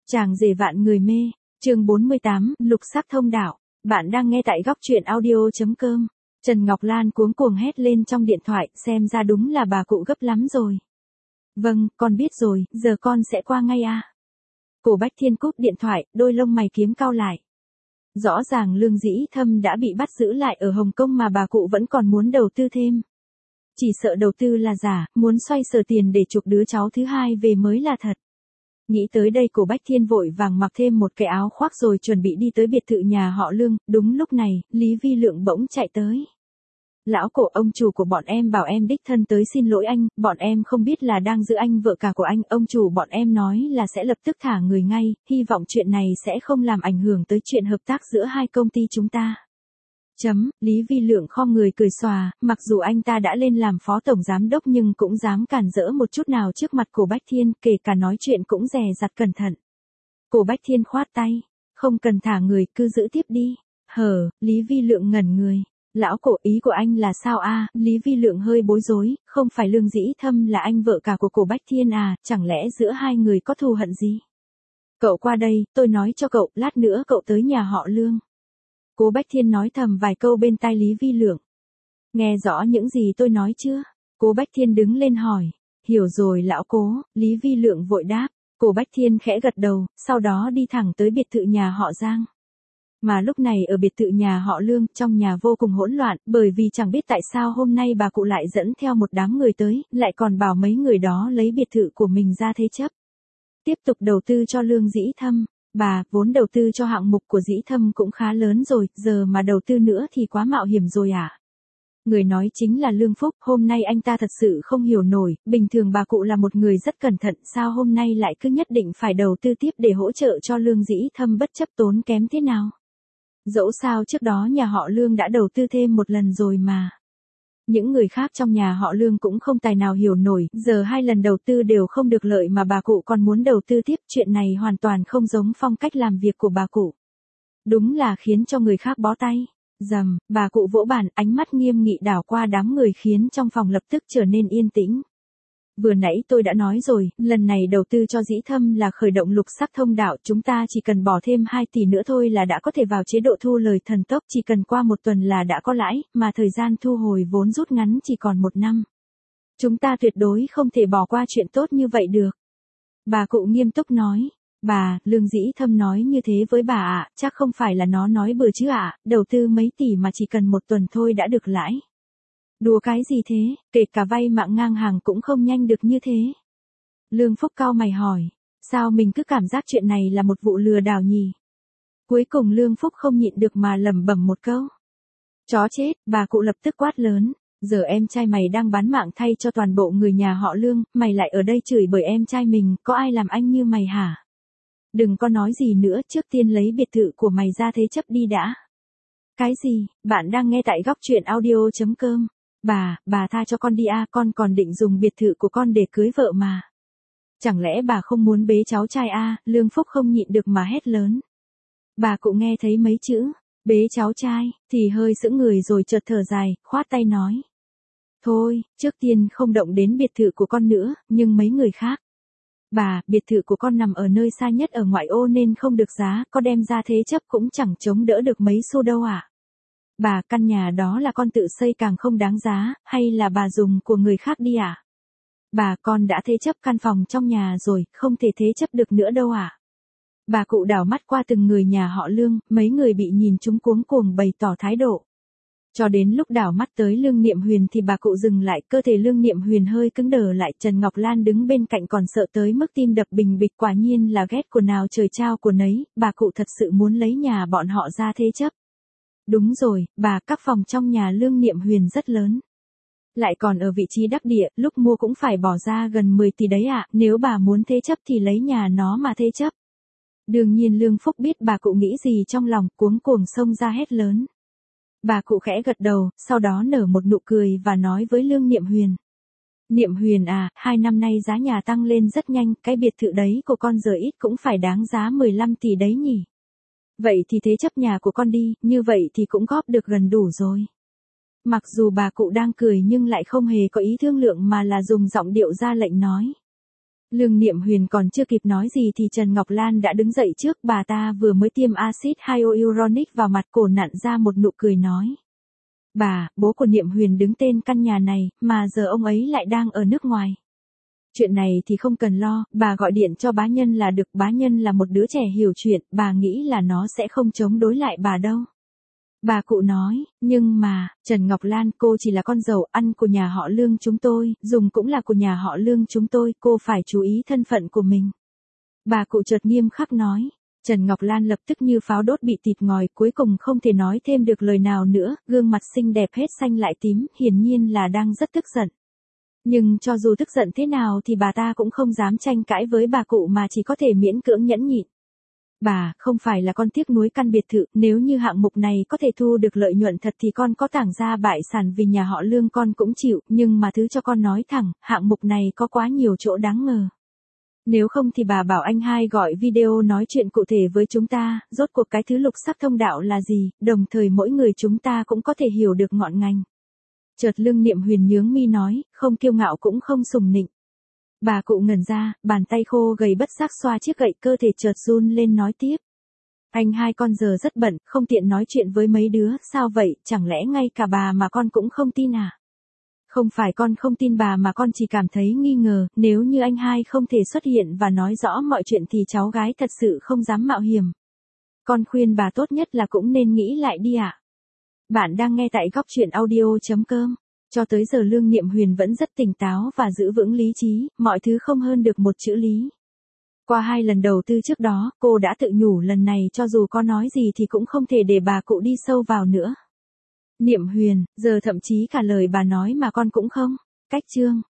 Chàng rể vạn người mê, chương 48, lục sắc thông đạo. Bạn đang nghe tại góc truyện audio.com. Trần Ngọc Lan cuống cuồng hét lên trong điện thoại, xem ra đúng là bà cụ gấp lắm rồi. Vâng, con biết rồi, giờ con sẽ qua ngay à. Cổ Bách Thiên cúp điện thoại, đôi lông mày kiếm cau lại. Rõ ràng Lương Dĩ Thâm đã bị bắt giữ lại ở Hồng Kông mà bà cụ vẫn còn muốn đầu tư thêm. Chỉ sợ đầu tư là giả, muốn xoay sở tiền để chuộc đứa cháu thứ hai về mới là thật. Nghĩ tới đây Cổ Bách Thiên vội vàng mặc thêm một cái áo khoác rồi chuẩn bị đi tới biệt thự nhà họ Lương. Đúng lúc này, Lý Vi Lượng bỗng chạy tới. Lão Cổ, ông chủ của bọn em bảo em đích thân tới xin lỗi anh, bọn em không biết là đang giữ anh vợ cả của anh. Ông chủ bọn em nói là sẽ lập tức thả người ngay, hy vọng chuyện này sẽ không làm ảnh hưởng tới chuyện hợp tác giữa hai công ty chúng ta. Lý Vi Lượng khom người cười xòa, mặc dù anh ta đã lên làm phó tổng giám đốc nhưng cũng dám cản rỡ một chút nào trước mặt Cổ Bách Thiên, kể cả nói chuyện cũng dè dặt cẩn thận. Cổ Bách Thiên khoát tay, không cần thả người, cứ giữ tiếp đi. Lý Vi Lượng ngẩn người. Lão Cổ, ý của anh là sao a? Lý Vi Lượng hơi bối rối, không phải Lương Dĩ Thâm là anh vợ cả của Cổ Bách Thiên à, chẳng lẽ giữa hai người có thù hận gì? Cậu qua đây, tôi nói cho cậu, lát nữa cậu tới nhà họ Lương. Cố Bách Thiên nói thầm vài câu bên tai Lý Vi Lượng. Nghe rõ những gì tôi nói chưa? Cố Bách Thiên đứng lên hỏi. Hiểu rồi lão Cố, Lý Vi Lượng vội đáp. Cố Bách Thiên khẽ gật đầu, sau đó đi thẳng tới biệt thự nhà họ Giang. Mà lúc này ở biệt thự nhà họ Lương, trong nhà vô cùng hỗn loạn, bởi vì chẳng biết tại sao hôm nay bà cụ lại dẫn theo một đám người tới, lại còn bảo mấy người đó lấy biệt thự của mình ra thế chấp. Tiếp tục đầu tư cho Lương Dĩ Thâm. Bà, vốn đầu tư cho hạng mục của Dĩ Thâm cũng khá lớn rồi, giờ mà đầu tư nữa thì quá mạo hiểm rồi à? Người nói chính là Lương Phúc, hôm nay anh ta thật sự không hiểu nổi, bình thường bà cụ là một người rất cẩn thận, sao hôm nay lại cứ nhất định phải đầu tư tiếp để hỗ trợ cho Lương Dĩ Thâm bất chấp tốn kém thế nào? Dẫu sao trước đó nhà họ Lương đã đầu tư thêm một lần rồi mà. Những người khác trong nhà họ Lương cũng không tài nào hiểu nổi, giờ hai lần đầu tư đều không được lợi mà bà cụ còn muốn đầu tư tiếp, chuyện này hoàn toàn không giống phong cách làm việc của bà cụ. Đúng là khiến cho người khác bó tay. Bà cụ vỗ bàn, ánh mắt nghiêm nghị đảo qua đám người khiến trong phòng lập tức trở nên yên tĩnh. Vừa nãy tôi đã nói rồi, lần này đầu tư cho Dĩ Thâm là khởi động lục sắc thông đạo, chúng ta chỉ cần bỏ thêm 2 tỷ nữa thôi là đã có thể vào chế độ thu lời thần tốc, chỉ cần qua 1 tuần là đã có lãi, mà thời gian thu hồi vốn rút ngắn chỉ còn 1 năm. Chúng ta tuyệt đối không thể bỏ qua chuyện tốt như vậy được. Bà cụ nghiêm túc nói. Bà, Lương Dĩ Thâm nói như thế với bà ạ, chắc không phải là nó nói bừa chứ ạ, đầu tư mấy tỷ mà chỉ cần 1 tuần thôi đã được lãi. Đùa cái gì thế, kể cả vay mạng ngang hàng cũng không nhanh được như thế. Lương Phúc cau mày hỏi, sao mình cứ cảm giác chuyện này là một vụ lừa đảo nhỉ? Cuối cùng Lương Phúc không nhịn được mà lẩm bẩm một câu. Chó chết, bà cụ lập tức quát lớn, giờ em trai mày đang bán mạng thay cho toàn bộ người nhà họ Lương, mày lại ở đây chửi bởi em trai mình, có ai làm anh như mày hả? Đừng có nói gì nữa, trước tiên lấy biệt thự của mày ra thế chấp đi đã. Cái gì, bạn đang nghe tại góc truyện audio.com. Bà tha cho con đi a, con còn định dùng biệt thự của con để cưới vợ mà. Chẳng lẽ bà không muốn bế cháu trai a? Lương Phúc không nhịn được mà hét lớn. Bà cụ nghe thấy mấy chữ, bế cháu trai, thì hơi sững người rồi chợt thở dài, khoát tay nói. Thôi, trước tiên không động đến biệt thự của con nữa, nhưng mấy người khác. Bà, biệt thự của con nằm ở nơi xa nhất ở ngoại ô nên không được giá, có đem ra thế chấp cũng chẳng chống đỡ được mấy xu đâu ạ. Bà, căn nhà đó là con tự xây càng không đáng giá, hay là bà dùng của người khác đi ạ? Bà, con đã thế chấp căn phòng trong nhà rồi, không thể thế chấp được nữa đâu ạ. Bà cụ đảo mắt qua từng người nhà họ Lương, mấy người bị nhìn chúng cuống cuồng bày tỏ thái độ. Cho đến lúc đảo mắt tới Lương Niệm Huyền thì bà cụ dừng lại, cơ thể Lương Niệm Huyền hơi cứng đờ lại, Trần Ngọc Lan đứng bên cạnh còn sợ tới mức tim đập bình bịch, quả nhiên là ghét của nào trời trao của nấy, bà cụ thật sự muốn lấy nhà bọn họ ra thế chấp. Đúng rồi, bà, các phòng trong nhà Lương Niệm Huyền rất lớn. Lại còn ở vị trí đắc địa, lúc mua cũng phải bỏ ra gần 10 tỷ đấy ạ, nếu bà muốn thế chấp thì lấy nhà nó mà thế chấp. Đương nhiên Lương Phúc biết bà cụ nghĩ gì trong lòng, cuống cuồng xông ra hét lớn. Bà cụ khẽ gật đầu, sau đó nở một nụ cười và nói với Lương Niệm Huyền. Niệm Huyền à, 2 năm nay giá nhà tăng lên rất nhanh, cái biệt thự đấy của con giờ ít cũng phải đáng giá 15 tỷ đấy nhỉ. Vậy thì thế chấp nhà của con đi, như vậy thì cũng góp được gần đủ rồi. Mặc dù bà cụ đang cười nhưng lại không hề có ý thương lượng mà là dùng giọng điệu ra lệnh nói. Lương Niệm Huyền còn chưa kịp nói gì thì Trần Ngọc Lan đã đứng dậy trước, bà ta vừa mới tiêm axit hyaluronic vào mặt, cổ nặn ra một nụ cười nói. Bà, bố của Niệm Huyền đứng tên căn nhà này, mà giờ ông ấy lại đang ở nước ngoài. Chuyện này thì không cần lo, bà gọi điện cho bá Nhân là được, bá Nhân là một đứa trẻ hiểu chuyện, bà nghĩ là nó sẽ không chống đối lại bà đâu. Bà cụ nói, nhưng mà, Trần Ngọc Lan, cô chỉ là con dâu ăn của nhà họ Lương chúng tôi, dùng cũng là của nhà họ Lương chúng tôi, cô phải chú ý thân phận của mình. Bà cụ chợt nghiêm khắc nói. Trần Ngọc Lan lập tức như pháo đốt bị tịt ngòi, cuối cùng không thể nói thêm được lời nào nữa, gương mặt xinh đẹp hết xanh lại tím, hiển nhiên là đang rất tức giận. Nhưng cho dù tức giận thế nào thì bà ta cũng không dám tranh cãi với bà cụ mà chỉ có thể miễn cưỡng nhẫn nhịn. Bà, không phải là con tiếc nuối căn biệt thự, nếu như hạng mục này có thể thu được lợi nhuận thật thì con có tảng ra bại sản vì nhà họ Lương con cũng chịu, nhưng mà thứ cho con nói thẳng, hạng mục này có quá nhiều chỗ đáng ngờ. Nếu không thì bà bảo anh hai gọi video nói chuyện cụ thể với chúng ta, rốt cuộc cái thứ lục sắc thông đạo là gì, đồng thời mỗi người chúng ta cũng có thể hiểu được ngọn ngành. Chợt Lương Niệm Huyền nhướng mi nói, không kiêu ngạo cũng không sùng nịnh. Bà cụ ngẩn ra, bàn tay khô gầy bất giác xoa chiếc gậy, cơ thể chợt run lên nói tiếp. Anh hai con giờ rất bận, không tiện nói chuyện với mấy đứa, sao vậy, chẳng lẽ ngay cả bà mà con cũng không tin à? Không phải con không tin bà mà con chỉ cảm thấy nghi ngờ, nếu như anh hai không thể xuất hiện và nói rõ mọi chuyện thì cháu gái thật sự không dám mạo hiểm. Con khuyên bà tốt nhất là cũng nên nghĩ lại đi ạ. Bạn đang nghe tại góc truyện audio.com. Cho tới giờ Lương Niệm Huyền vẫn rất tỉnh táo và giữ vững lý trí, mọi thứ không hơn được một chữ lý. Qua 2 lần đầu tư trước đó, cô đã tự nhủ lần này cho dù có nói gì thì cũng không thể để bà cụ đi sâu vào nữa. Niệm Huyền, giờ thậm chí cả lời bà nói mà con cũng không. Cách chương.